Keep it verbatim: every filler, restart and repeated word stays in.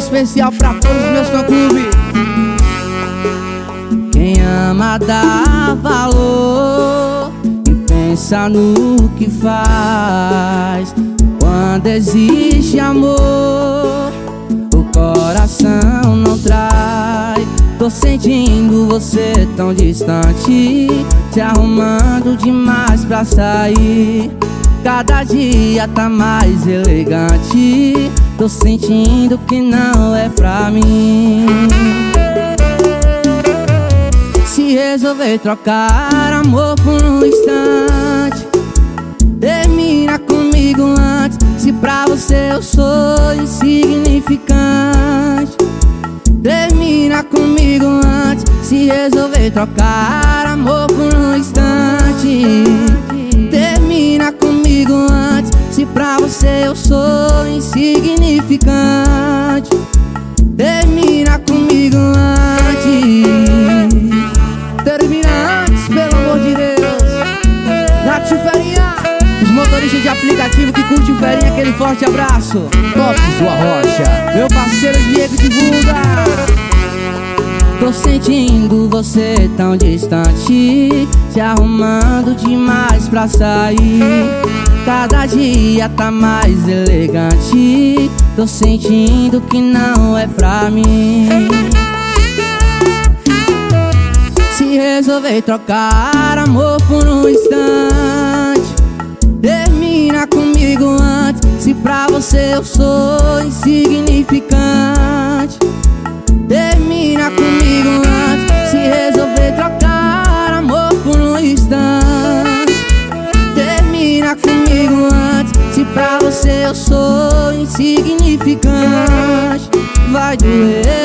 especial pra todos os meus fã-clube. Quem ama dá valor e pensa no que faz. Quando existe amor, o coração não trai. Tô sentindo você tão distante, se arrumando demais pra sair. Cada dia tá mais elegante, tô sentindo que não é pra mim. Se resolver trocar amor por um instante, termina comigo antes. Se pra você eu sou insignificante, termina comigo antes. Se resolver trocar amor por um instante, termina comigo antes. Se pra você eu sou insignificante, termina comigo antes. Termina antes, pelo amor de Deus. Nath Ferinha, os motoristas de aplicativo que curtem o Ferinha, aquele forte abraço. Top Sua Rocha, meu parceiro Diego divulga. Tô sentindo você tão distante, se arrumando demais pra sair. Cada dia tá mais elegante, tô sentindo que não é pra mim. Se resolver trocar amor por um instante, termina comigo antes. Se pra você eu sou insignificante, termina comigo antes. Se resolver trocar amor por um instante, termina comigo antes. Se pra você eu sou insignificante, vai doer.